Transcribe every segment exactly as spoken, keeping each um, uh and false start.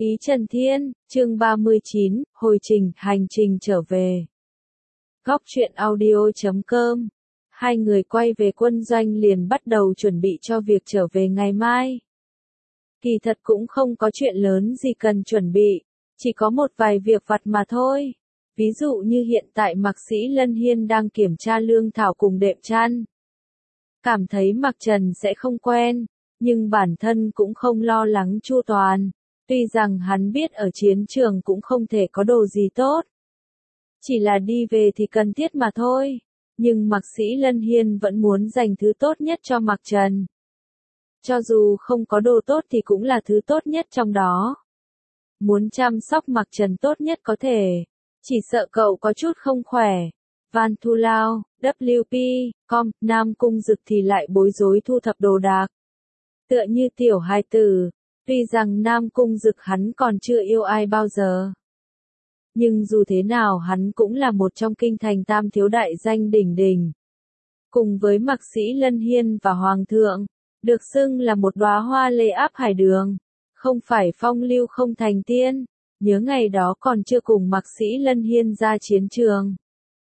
Ý Trần Thiên, chương ba mươi chín, hồi trình, hành trình trở về. Góc truyện audio chấm com. Hai người quay về quân doanh liền bắt đầu chuẩn bị cho việc trở về ngày mai. Kỳ thật cũng không có chuyện lớn gì cần chuẩn bị, chỉ có một vài việc vặt mà thôi. Ví dụ như hiện tại Mạc Sĩ Lân Hiên đang kiểm tra lương thảo cùng đệm chăn. Cảm thấy Mạc Trần sẽ không quen, nhưng bản thân cũng không lo lắng chu toàn. Tuy rằng hắn biết ở chiến trường cũng không thể có đồ gì tốt. Chỉ là đi về thì cần thiết mà thôi. Nhưng Mạc Sĩ Lân Hiên vẫn muốn dành thứ tốt nhất cho Mạc Trần. Cho dù không có đồ tốt thì cũng là thứ tốt nhất trong đó. Muốn chăm sóc Mạc Trần tốt nhất có thể. Chỉ sợ cậu có chút không khỏe. Van Thu Lao, W P, com, Nam Cung Dực thì lại bối rối thu thập đồ đạc. Tựa như tiểu hài tử. Tuy rằng Nam Cung Dực hắn còn chưa yêu ai bao giờ. Nhưng dù thế nào hắn cũng là một trong kinh thành tam thiếu đại danh đỉnh đỉnh. Cùng với Mạc Sĩ Lân Hiên và Hoàng thượng, được xưng là một đóa hoa lê áp hải đường. Không phải phong lưu không thành tiên, nhớ ngày đó còn chưa cùng Mạc Sĩ Lân Hiên ra chiến trường.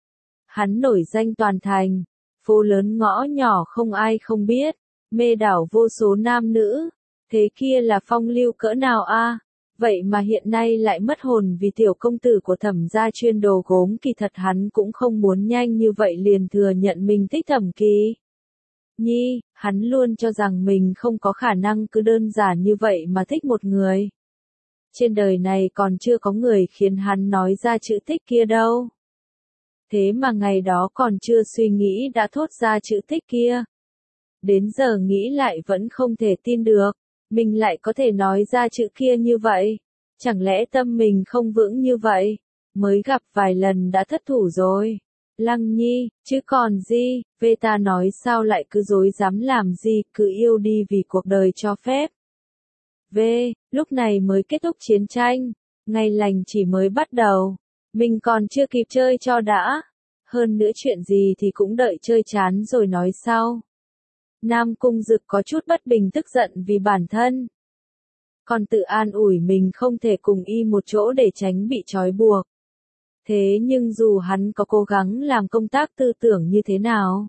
Hắn nổi danh toàn thành, phố lớn ngõ nhỏ không ai không biết, mê đảo vô số nam nữ. Thế kia là phong lưu cỡ nào a? À? Vậy mà hiện nay lại mất hồn vì tiểu công tử của Thẩm gia chuyên đồ gốm. Kỳ thật hắn cũng không muốn nhanh như vậy liền thừa nhận mình thích Thẩm Kỳ Nhi, hắn luôn cho rằng mình không có khả năng cứ đơn giản như vậy mà thích một người. Trên đời này còn chưa có người khiến hắn nói ra chữ thích kia đâu. Thế mà ngày đó còn chưa suy nghĩ đã thốt ra chữ thích kia. Đến giờ nghĩ lại vẫn không thể tin được. Mình lại có thể nói ra chữ kia như vậy. Chẳng lẽ tâm mình không vững như vậy? Mới gặp vài lần đã thất thủ rồi. Lăng Nhi, chứ còn gì, về ta nói sao lại cứ dối dám làm gì, cứ yêu đi vì cuộc đời cho phép. V, lúc này mới kết thúc chiến tranh. Ngày lành chỉ mới bắt đầu. Mình còn chưa kịp chơi cho đã. Hơn nữa chuyện gì thì cũng đợi chơi chán rồi nói sau. Nam Cung Dực có chút bất bình tức giận vì bản thân. Còn tự an ủi mình không thể cùng y một chỗ để tránh bị trói buộc. Thế nhưng dù hắn có cố gắng làm công tác tư tưởng như thế nào,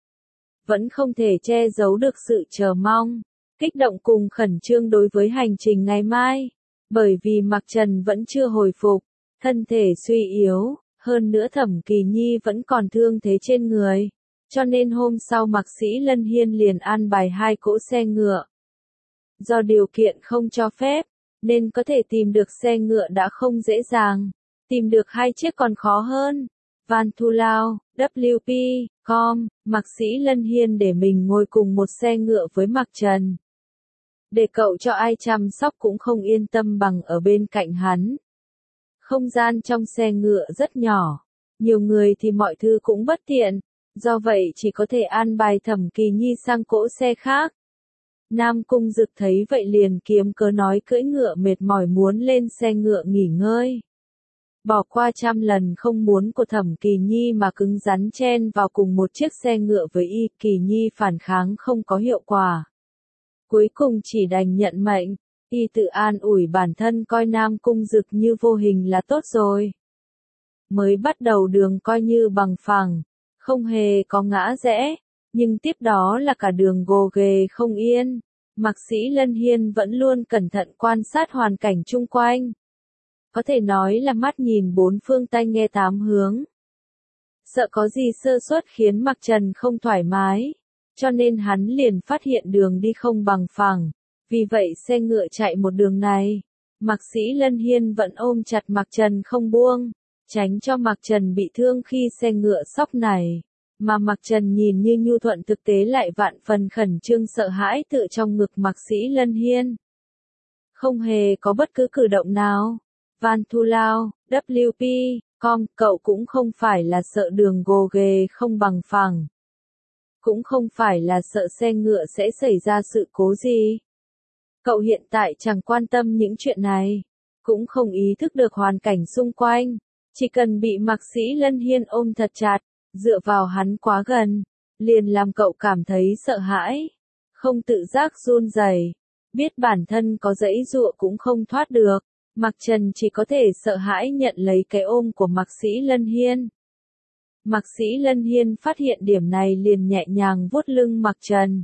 vẫn không thể che giấu được sự chờ mong, kích động cùng khẩn trương đối với hành trình ngày mai. Bởi vì Mạc Trần vẫn chưa hồi phục, thân thể suy yếu, hơn nữa Thẩm Kỳ Nhi vẫn còn thương thế trên người. Cho nên hôm sau Mạc Sĩ Lân Hiên liền an bài hai cỗ xe ngựa. Do điều kiện không cho phép, nên có thể tìm được xe ngựa đã không dễ dàng. Tìm được hai chiếc còn khó hơn. Van Thu Lao, W P, com, Mạc Sĩ Lân Hiên để mình ngồi cùng một xe ngựa với Mạc Trần. Để cậu cho ai chăm sóc cũng không yên tâm bằng ở bên cạnh hắn. Không gian trong xe ngựa rất nhỏ. Nhiều người thì mọi thứ cũng bất tiện. Do vậy chỉ có thể an bài Thẩm Kỳ Nhi sang cỗ xe khác. Nam Cung Dực thấy vậy liền kiếm cớ nói cưỡi ngựa mệt mỏi muốn lên xe ngựa nghỉ ngơi. Bỏ qua trăm lần không muốn của Thẩm Kỳ Nhi mà cứng rắn chen vào cùng một chiếc xe ngựa với y. Kỳ Nhi phản kháng không có hiệu quả. Cuối cùng chỉ đành nhận mệnh, y tự an ủi bản thân coi Nam Cung Dực như vô hình là tốt rồi. Mới bắt đầu đường coi như bằng phẳng. Không hề có ngã rẽ, nhưng tiếp đó là cả đường gồ ghề không yên. Mạc Sĩ Lân Hiên vẫn luôn cẩn thận quan sát hoàn cảnh chung quanh. Có thể nói là mắt nhìn bốn phương tai nghe tám hướng. Sợ có gì sơ suất khiến Mạc Trần không thoải mái, cho nên hắn liền phát hiện đường đi không bằng phẳng. Vì vậy xe ngựa chạy một đường này, Mạc Sĩ Lân Hiên vẫn ôm chặt Mạc Trần không buông. Tránh cho Mạc Trần bị thương khi xe ngựa sóc này, mà Mạc Trần nhìn như nhu thuận thực tế lại vạn phần khẩn trương sợ hãi tựa trong ngực Mạc Sĩ Lân Hiên. Không hề có bất cứ cử động nào. Van Thu Lao, W P, com, cậu cũng không phải là sợ đường gồ ghề không bằng phẳng. Cũng không phải là sợ xe ngựa sẽ xảy ra sự cố gì. Cậu hiện tại chẳng quan tâm những chuyện này, cũng không ý thức được hoàn cảnh xung quanh. Chỉ cần bị Mạc Sĩ Lân Hiên ôm thật chặt, dựa vào hắn quá gần, liền làm cậu cảm thấy sợ hãi, không tự giác run rẩy, biết bản thân có giãy giụa cũng không thoát được, Mạc Trần chỉ có thể sợ hãi nhận lấy cái ôm của Mạc Sĩ Lân Hiên. Mạc Sĩ Lân Hiên phát hiện điểm này liền nhẹ nhàng vuốt lưng Mạc Trần.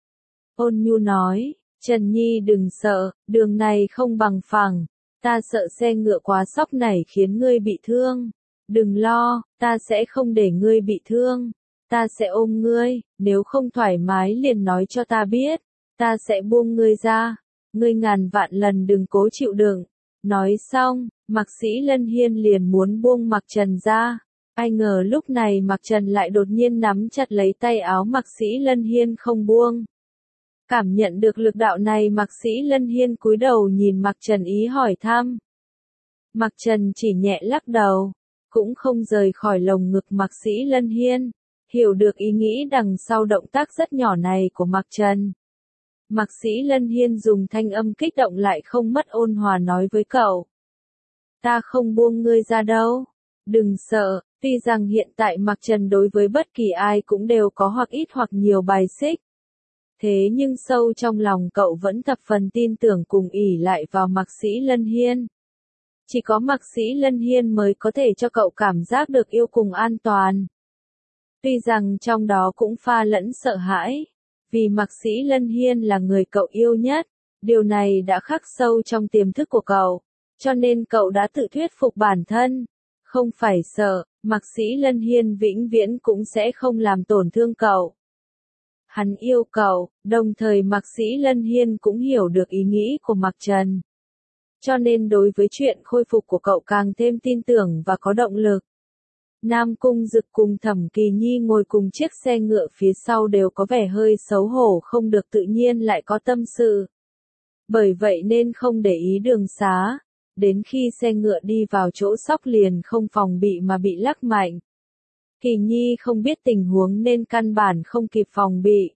Ôn nhu nói, Trần Nhi đừng sợ, đường này không bằng phẳng, ta sợ xe ngựa quá sóc nảy khiến ngươi bị thương. Đừng lo, ta sẽ không để ngươi bị thương. Ta sẽ ôm ngươi, nếu không thoải mái liền nói cho ta biết, ta sẽ buông ngươi ra. Ngươi ngàn vạn lần đừng cố chịu đựng. Nói xong, Mạc Sĩ Lân Hiên liền muốn buông Mạc Trần ra. Ai ngờ lúc này Mạc Trần lại đột nhiên nắm chặt lấy tay áo Mạc Sĩ Lân Hiên không buông. Cảm nhận được lực đạo này Mạc Sĩ Lân Hiên cúi đầu nhìn Mạc Trần ý hỏi thăm. Mạc Trần chỉ nhẹ lắc đầu, cũng không rời khỏi lồng ngực Mạc Sĩ Lân Hiên, hiểu được ý nghĩ đằng sau động tác rất nhỏ này của Mạc Trần. Mạc Sĩ Lân Hiên dùng thanh âm kích động lại không mất ôn hòa nói với cậu. Ta không buông ngươi ra đâu. Đừng sợ, tuy rằng hiện tại Mạc Trần đối với bất kỳ ai cũng đều có hoặc ít hoặc nhiều bài xích. Thế nhưng sâu trong lòng cậu vẫn thập phần tin tưởng cùng ỷ lại vào Mạc Sĩ Lân Hiên. Chỉ có Mạc Sĩ Lân Hiên mới có thể cho cậu cảm giác được yêu cùng an toàn. Tuy rằng trong đó cũng pha lẫn sợ hãi, vì Mạc Sĩ Lân Hiên là người cậu yêu nhất, điều này đã khắc sâu trong tiềm thức của cậu, cho nên cậu đã tự thuyết phục bản thân, không phải sợ, Mạc Sĩ Lân Hiên vĩnh viễn cũng sẽ không làm tổn thương cậu. Hắn yêu cậu, đồng thời Mạc Sĩ Lân Hiên cũng hiểu được ý nghĩ của Mạc Trần. Cho nên đối với chuyện khôi phục của cậu càng thêm tin tưởng và có động lực. Nam Cung Dực cùng Thẩm Kỳ Nhi ngồi cùng chiếc xe ngựa phía sau đều có vẻ hơi xấu hổ không được tự nhiên lại có tâm sự. Bởi vậy nên không để ý đường xá. Đến khi xe ngựa đi vào chỗ sóc liền không phòng bị mà bị lắc mạnh. Kỳ Nhi không biết tình huống nên căn bản không kịp phòng bị.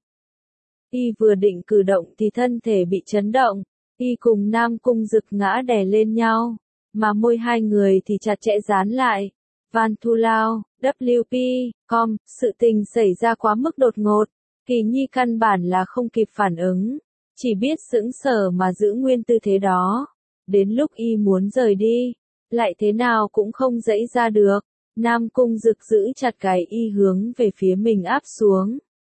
Y vừa định cử động thì thân thể bị chấn động. Y cùng Nam Cung Dực ngã đè lên nhau, mà môi hai người thì chặt chẽ dán lại. Van Thu Lao, W P, com, sự tình xảy ra quá mức đột ngột. Kỳ Nhi căn bản là không kịp phản ứng, chỉ biết sững sờ mà giữ nguyên tư thế đó. Đến lúc Y muốn rời đi, lại thế nào cũng không dãy ra được. Nam Cung Dực giữ chặt cái Y hướng về phía mình áp xuống.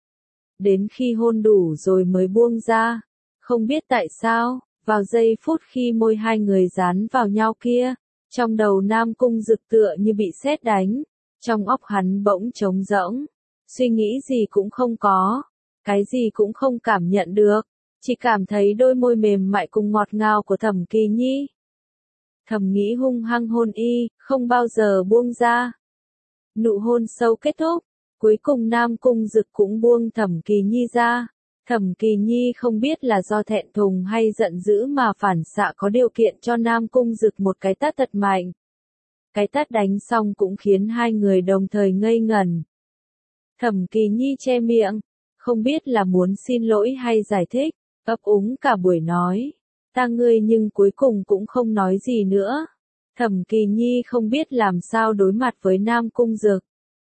Đến khi hôn đủ rồi mới buông ra. Không biết tại sao, vào giây phút khi môi hai người dán vào nhau kia, trong đầu Nam Cung Dực tựa như bị sét đánh, trong óc hắn bỗng trống rỗng, suy nghĩ gì cũng không có, cái gì cũng không cảm nhận được, chỉ cảm thấy đôi môi mềm mại cùng ngọt ngào của Thẩm Kỳ Nhi. Thầm nghĩ hung hăng hôn Y, không bao giờ buông ra. Nụ hôn sâu kết thúc, cuối cùng Nam Cung Dực cũng buông Thẩm Kỳ Nhi ra. Thẩm Kỳ Nhi không biết là do thẹn thùng hay giận dữ mà phản xạ có điều kiện cho Nam Cung Dực một cái tát thật mạnh. Cái tát đánh xong cũng khiến hai người đồng thời ngây ngẩn. Thẩm Kỳ Nhi che miệng, không biết là muốn xin lỗi hay giải thích, ấp úng cả buổi nói. Ta ngươi nhưng cuối cùng cũng không nói gì nữa. Thẩm Kỳ Nhi không biết làm sao đối mặt với Nam Cung Dực.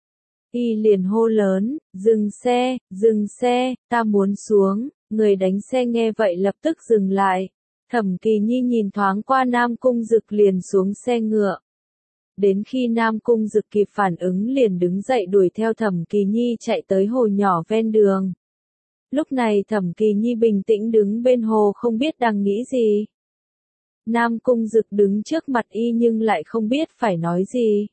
Y liền hô lớn, dừng xe, dừng xe, ta muốn xuống. Người đánh xe nghe vậy lập tức dừng lại. Thẩm Kỳ Nhi nhìn thoáng qua Nam Cung Dực liền xuống xe ngựa. Đến khi Nam Cung Dực kịp phản ứng liền đứng dậy đuổi theo Thẩm Kỳ Nhi chạy tới hồ nhỏ ven đường. Lúc này Thẩm Kỳ Nhi bình tĩnh đứng bên hồ không biết đang nghĩ gì. Nam Cung Dực đứng trước mặt Y nhưng lại không biết phải nói gì.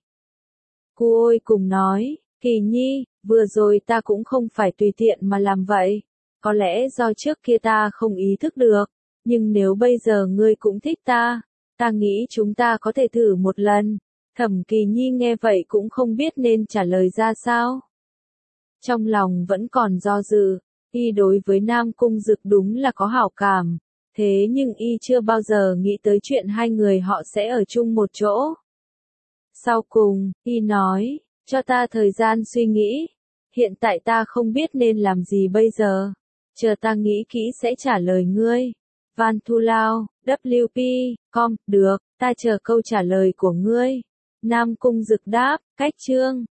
Cô ôi cùng nói, Kỳ Nhi, vừa rồi ta cũng không phải tùy tiện mà làm vậy. Có lẽ do trước kia ta không ý thức được, nhưng nếu bây giờ ngươi cũng thích ta, ta nghĩ chúng ta có thể thử một lần. Thẩm Kỳ Nhi nghe vậy cũng không biết nên trả lời ra sao. Trong lòng vẫn còn do dự, Y đối với Nam Cung Dực đúng là có hảo cảm, thế nhưng Y chưa bao giờ nghĩ tới chuyện hai người họ sẽ ở chung một chỗ. Sau cùng, Y nói, cho ta thời gian suy nghĩ, hiện tại ta không biết nên làm gì bây giờ, chờ ta nghĩ kỹ sẽ trả lời ngươi. Van Thu Lao, W P, com, được, ta chờ câu trả lời của ngươi. Nam Cung Dực đáp, cách chương.